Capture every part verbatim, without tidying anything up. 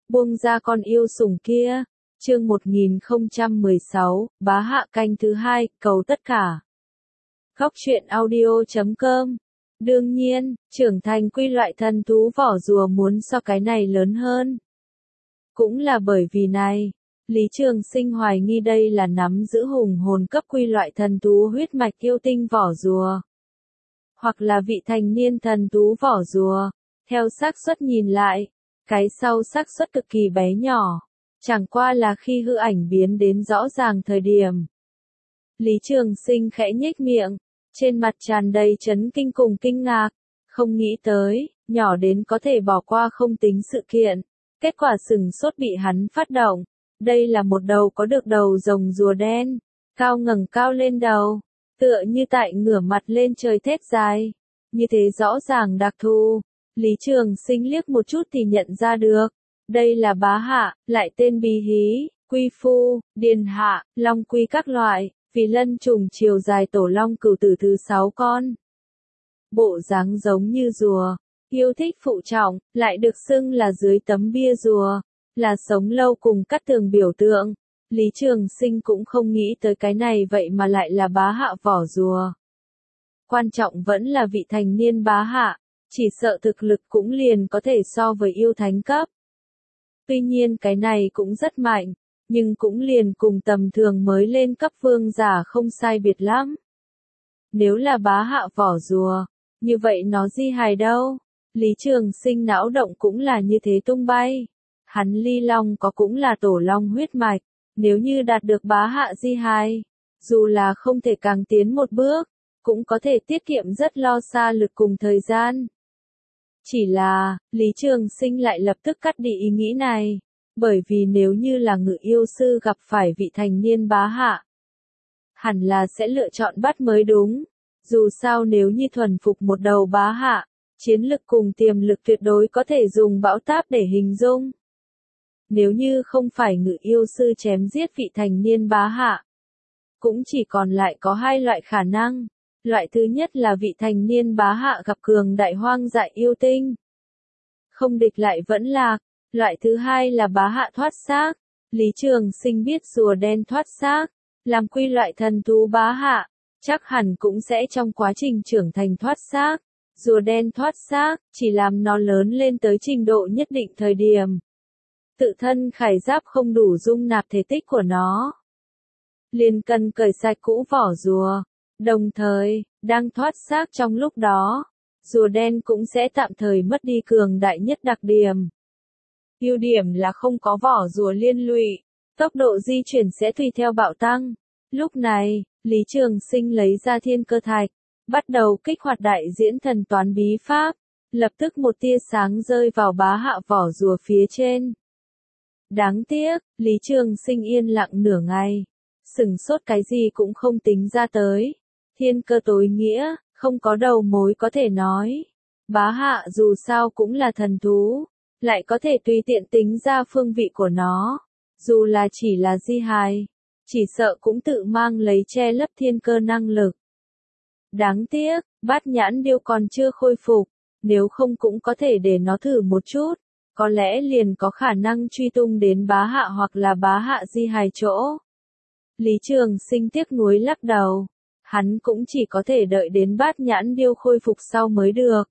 buông ra con yêu sủng kia. Chương một nghìn không trăm mười sáu, bá hạ canh thứ hai, cầu tất cả. Góc truyện audio chấm com. Đương nhiên, trưởng thành quy loại thần thú vỏ rùa muốn so cái này lớn hơn. Cũng là bởi vì này, Lý Trường Sinh hoài nghi đây là nắm giữ hùng hồn cấp quy loại thần thú huyết mạch yêu tinh vỏ rùa. Hoặc là vị thành niên thần thú vỏ rùa. Theo xác suất nhìn lại, cái sau xác suất cực kỳ bé nhỏ. Chẳng qua là khi hư ảnh biến đến rõ ràng thời điểm. Lý Trường Sinh khẽ nhếch miệng, trên mặt tràn đầy chấn kinh cùng kinh ngạc, không nghĩ tới, nhỏ đến có thể bỏ qua không tính sự kiện, kết quả sừng sốt bị hắn phát động. Đây là một đầu có được đầu rồng rùa đen, cao ngẩng cao lên đầu, tựa như tại ngửa mặt lên trời thét dài, như thế rõ ràng đặc thù. Lý Trường Sinh liếc một chút thì nhận ra được. Đây là bá hạ, lại tên bí hí, quy phu, điền hạ, long quy các loại, vì lân trùng chiều dài tổ long cửu tử thứ sáu con. Bộ dáng giống như rùa, yêu thích phụ trọng, lại được xưng là dưới tấm bia rùa, là sống lâu cùng cắt tường biểu tượng. Lý Trường Sinh cũng không nghĩ tới cái này vậy mà lại là bá hạ vỏ rùa. Quan trọng vẫn là vị thành niên bá hạ, chỉ sợ thực lực cũng liền có thể so với yêu thánh cấp. Tuy nhiên cái này cũng rất mạnh, nhưng cũng liền cùng tầm thường mới lên cấp vương giả không sai biệt lắm. Nếu là bá hạ vỏ rùa, như vậy nó di hài đâu? Lý Trường Sinh não động cũng là như thế tung bay. Hắn ly long có cũng là tổ long huyết mạch, nếu như đạt được bá hạ di hài, dù là không thể càng tiến một bước, cũng có thể tiết kiệm rất lo xa lực cùng thời gian. Chỉ là, Lý Trường Sinh lại lập tức cắt đi ý nghĩ này, bởi vì nếu như là ngự yêu sư gặp phải vị thành niên bá hạ, hẳn là sẽ lựa chọn bắt mới đúng. Dù sao nếu như thuần phục một đầu bá hạ, chiến lực cùng tiềm lực tuyệt đối có thể dùng bão táp để hình dung. Nếu như không phải ngự yêu sư chém giết vị thành niên bá hạ, cũng chỉ còn lại có hai loại khả năng. Loại thứ nhất là vị thành niên bá hạ gặp cường đại hoang dại yêu tinh, không địch lại vẫn lạc. Loại thứ hai là bá hạ thoát xác. Lý Trường Sinh biết rùa đen thoát xác, làm quy loại thần thú bá hạ, chắc hẳn cũng sẽ trong quá trình trưởng thành thoát xác. Rùa đen thoát xác, chỉ làm nó lớn lên tới trình độ nhất định thời điểm. Tự thân khải giáp không đủ dung nạp thể tích của nó, liền cần cởi sạch cũ vỏ rùa. Đồng thời, đang thoát xác trong lúc đó, rùa đen cũng sẽ tạm thời mất đi cường đại nhất đặc điểm. Ưu điểm là không có vỏ rùa liên lụy, tốc độ di chuyển sẽ tùy theo bạo tăng. Lúc này, Lý Trường Sinh lấy ra thiên cơ thạch, bắt đầu kích hoạt đại diễn thần toán bí pháp, lập tức một tia sáng rơi vào bá hạ vỏ rùa phía trên. Đáng tiếc, Lý Trường Sinh yên lặng nửa ngày, sửng sốt cái gì cũng không tính ra tới. Thiên cơ tối nghĩa, không có đầu mối có thể nói. Bá hạ dù sao cũng là thần thú, lại có thể tùy tiện tính ra phương vị của nó. Dù là chỉ là di hài, chỉ sợ cũng tự mang lấy che lấp thiên cơ năng lực. Đáng tiếc, bát nhãn điêu còn chưa khôi phục, nếu không cũng có thể để nó thử một chút, có lẽ liền có khả năng truy tung đến bá hạ hoặc là bá hạ di hài chỗ. Lý Trường Sinh tiếc nuối lắc đầu. Hắn cũng chỉ có thể đợi đến bát nhãn điêu khôi phục sau mới được.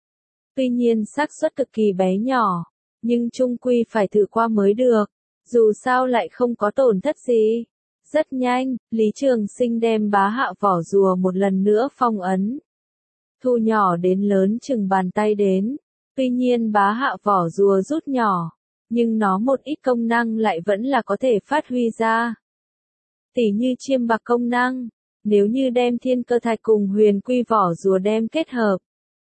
Tuy nhiên xác suất cực kỳ bé nhỏ, nhưng chung quy phải thử qua mới được, dù sao lại không có tổn thất gì. Rất nhanh, Lý Trường Sinh đem bá hạ vỏ rùa một lần nữa phong ấn, thu nhỏ đến lớn chừng bàn tay đến. Tuy nhiên bá hạ vỏ rùa rút nhỏ, nhưng nó một ít công năng lại vẫn là có thể phát huy ra. Tỉ như chiêm bạc công năng. Nếu như đem thiên cơ thạch cùng huyền quy vỏ rùa đem kết hợp,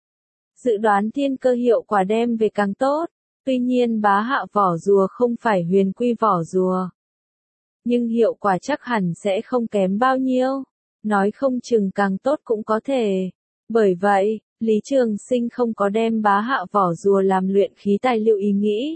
dự đoán thiên cơ hiệu quả đem về càng tốt. Tuy nhiên bá hạ vỏ rùa không phải huyền quy vỏ rùa, nhưng hiệu quả chắc hẳn sẽ không kém bao nhiêu, nói không chừng càng tốt cũng có thể. Bởi vậy, Lý Trường Sinh không có đem bá hạ vỏ rùa làm luyện khí tài liệu ý nghĩ.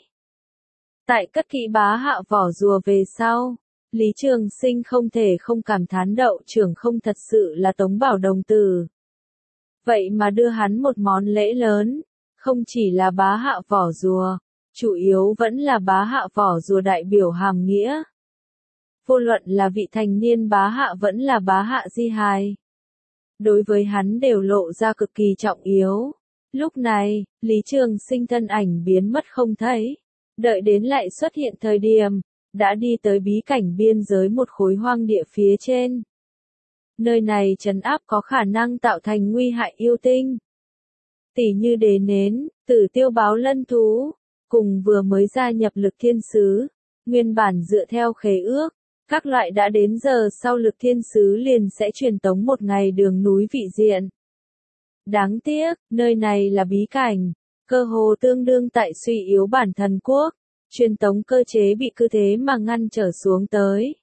Tại cất kỹ bá hạ vỏ rùa về sau, Lý Trường Sinh không thể không cảm thán đậu trưởng không thật sự là Tống Bảo đồng tử. Vậy mà đưa hắn một món lễ lớn, không chỉ là bá hạ vỏ rùa, chủ yếu vẫn là bá hạ vỏ rùa đại biểu hàm nghĩa. Vô luận là vị thành niên bá hạ vẫn là bá hạ di hài. Đối với hắn đều lộ ra cực kỳ trọng yếu. Lúc này, Lý Trường Sinh thân ảnh biến mất không thấy. Đợi đến lại xuất hiện thời điểm, đã đi tới bí cảnh biên giới một khối hoang địa phía trên. Nơi này trấn áp có khả năng tạo thành nguy hại yêu tinh. Tỷ như đế nến, tử tiêu báo lân thú, cùng vừa mới gia nhập lực thiên sứ, nguyên bản dựa theo khế ước, các loại đã đến giờ sau lực thiên sứ liền sẽ truyền tống một ngày đường núi vị diện. Đáng tiếc, nơi này là bí cảnh, cơ hồ tương đương tại suy yếu bản thần quốc, truyền tống cơ chế bị cứ thế mà ngăn trở xuống tới.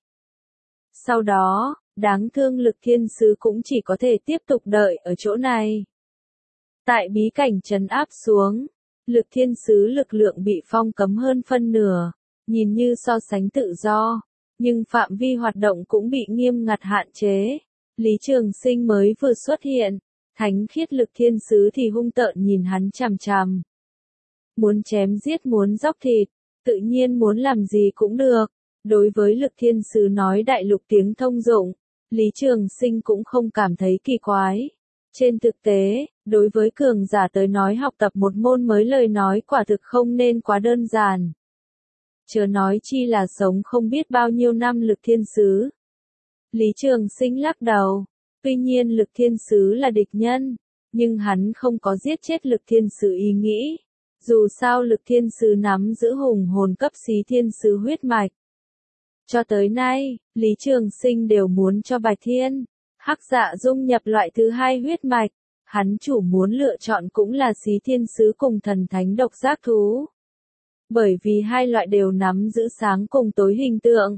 Sau đó, đáng thương lực thiên sứ cũng chỉ có thể tiếp tục đợi ở chỗ này. Tại bí cảnh trấn áp xuống, lực thiên sứ lực lượng bị phong cấm hơn phân nửa, nhìn như so sánh tự do, nhưng phạm vi hoạt động cũng bị nghiêm ngặt hạn chế. Lý Trường Sinh mới vừa xuất hiện, thánh khiết lực thiên sứ thì hung tợn nhìn hắn chằm chằm. Muốn chém giết muốn dóc thịt, tự nhiên muốn làm gì cũng được. Đối với lực thiên sứ nói đại lục tiếng thông dụng, Lý Trường Sinh cũng không cảm thấy kỳ quái. Trên thực tế, đối với cường giả tới nói học tập một môn mới lời nói quả thực không nên quá đơn giản. Chớ nói chi là sống không biết bao nhiêu năm lực thiên sứ. Lý Trường Sinh lắc đầu. Tuy nhiên lực thiên sứ là địch nhân, nhưng hắn không có giết chết lực thiên sứ ý nghĩ. Dù sao lực thiên sứ nắm giữ hùng hồn cấp xí thiên sứ huyết mạch. Cho tới nay, Lý Trường Sinh đều muốn cho Bạch Thiên, Hắc Dạ dung nhập loại thứ hai huyết mạch. Hắn chủ muốn lựa chọn cũng là xí thiên sứ cùng thần thánh độc giác thú. Bởi vì hai loại đều nắm giữ sáng cùng tối hình tượng.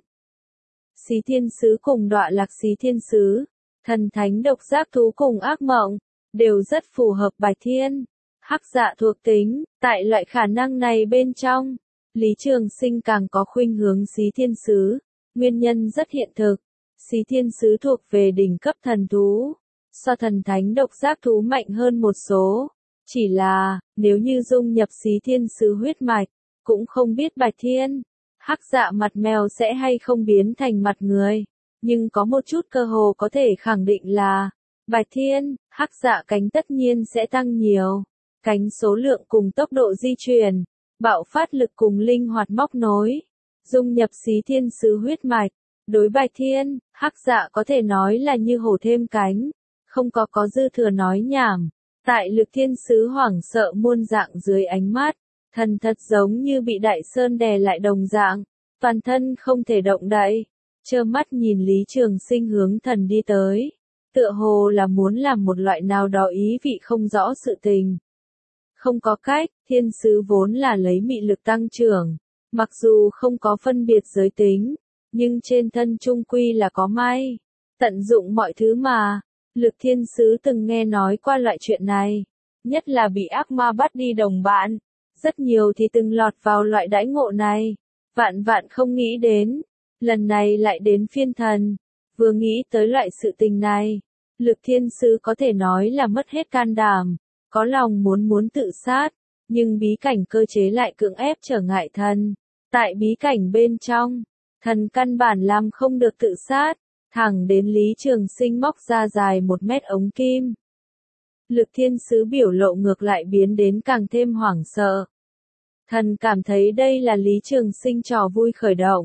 Xí thiên sứ cùng đọa lạc xí thiên sứ, thần thánh độc giác thú cùng ác mộng, đều rất phù hợp Bạch Thiên, Hắc Dạ thuộc tính. Tại loại khả năng này bên trong, Lý Trường Sinh càng có khuynh hướng xí thiên sứ. Nguyên nhân rất hiện thực, xí thiên sứ thuộc về đỉnh cấp thần thú, so thần thánh độc giác thú mạnh hơn một số. Chỉ là, nếu như dung nhập xí thiên sứ huyết mạch, cũng không biết Bạch Thiên, Hắc Dạ mặt mèo sẽ hay không biến thành mặt người. Nhưng có một chút cơ hồ có thể khẳng định là, Bạch Thiên, Hắc Dạ cánh tất nhiên sẽ tăng nhiều. Cánh số lượng cùng tốc độ di chuyển, bạo phát lực cùng linh hoạt móc nối. Dung nhập xí thiên sứ huyết mạch, đối Bạch Thiên, Hắc Dạ có thể nói là như hổ thêm cánh, không có có dư thừa nói nhảm. Tại lực thiên sứ hoảng sợ muôn dạng dưới ánh mắt, thần thật giống như bị đại sơn đè lại đồng dạng, toàn thân không thể động đậy, trơ mắt nhìn Lý Trường Sinh hướng thần đi tới, tựa hồ là muốn làm một loại nào đó ý vị không rõ sự tình. Không có cách, thiên sứ vốn là lấy mị lực tăng trưởng, mặc dù không có phân biệt giới tính, nhưng trên thân trung quy là có may, tận dụng mọi thứ mà. Lực thiên sứ từng nghe nói qua loại chuyện này, nhất là bị ác ma bắt đi đồng bạn, rất nhiều thì từng lọt vào loại đãi ngộ này, vạn vạn không nghĩ đến, lần này lại đến phiên thần, vừa nghĩ tới loại sự tình này, lực thiên sứ có thể nói là mất hết can đảm, có lòng muốn muốn tự sát, nhưng bí cảnh cơ chế lại cưỡng ép trở ngại thần, tại bí cảnh bên trong, thần căn bản làm không được tự sát. Thẳng đến Lý Trường Sinh móc ra dài một mét ống kim. Lực thiên sứ biểu lộ ngược lại biến đến càng thêm hoảng sợ. Thần cảm thấy đây là Lý Trường Sinh trò vui khởi động.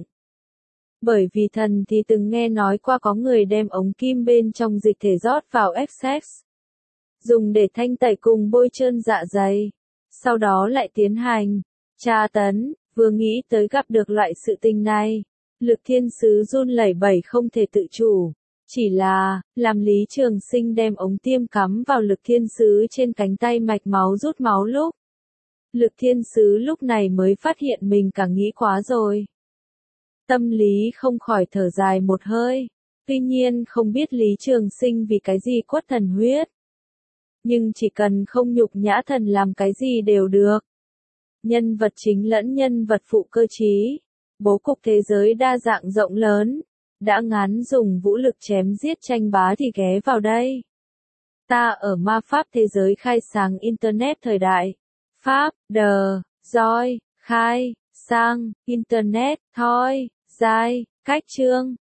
Bởi vì thần thì từng nghe nói qua có người đem ống kim bên trong dịch thể rót vào ép ích, dùng để thanh tẩy cùng bôi trơn dạ dày. Sau đó lại tiến hành tra tấn, vừa nghĩ tới gặp được loại sự tình này. Lực thiên sứ run lẩy bẩy không thể tự chủ, chỉ là, làm Lý Trường Sinh đem ống tiêm cắm vào lực thiên sứ trên cánh tay mạch máu rút máu lúc. Lực thiên sứ lúc này mới phát hiện mình cả nghĩ quá rồi. Tâm lý không khỏi thở dài một hơi, tuy nhiên không biết Lý Trường Sinh vì cái gì quất thần huyết. Nhưng chỉ cần không nhục nhã thần làm cái gì đều được. Nhân vật chính lẫn nhân vật phụ cơ trí. Bố cục thế giới đa dạng rộng lớn, đã ngán dùng vũ lực chém giết tranh bá thì ghé vào đây. Ta ở ma pháp thế giới khai sáng Internet thời đại. Pháp, đờ, roi, khai, sang, internet, thôi, giai, cách chương.